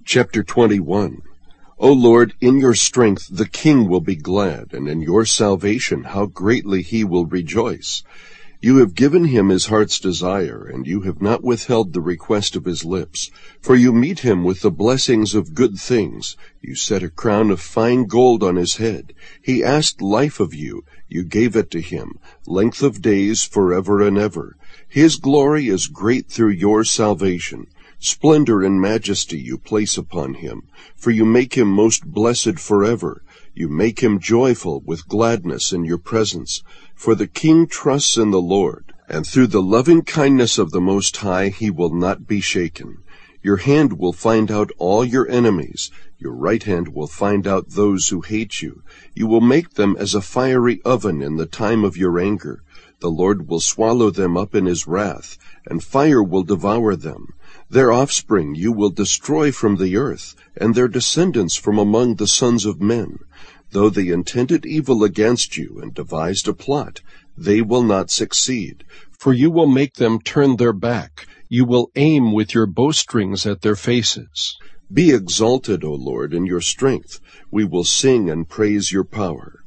Chapter 21. O Lord, in your strength the king will be glad, and in your salvation how greatly he will rejoice. You have given him his heart's desire, and you have not withheld the request of his lips. For you meet him with the blessings of good things. You set a crown of fine gold on his head. He asked life of you. You gave it to him, length of days forever and ever. His glory is great through your salvation. Splendor and majesty you place upon him, for you make him most blessed forever. You make him joyful with gladness in your presence. For the king trusts in the Lord, and through the loving kindness of the Most High he will not be shaken. Your hand will find out all your enemies. Your right hand will find out those who hate you. You will make them as a fiery oven in the time of your anger. The Lord will swallow them up in his wrath, and fire will devour them. Their offspring you will destroy from the earth, and their descendants from among the sons of men. Though they intended evil against you and devised a plot, they will not succeed, for you will make them turn their back. You will aim with your bowstrings at their faces. Be exalted, O Lord, in your strength. We will sing and praise your power.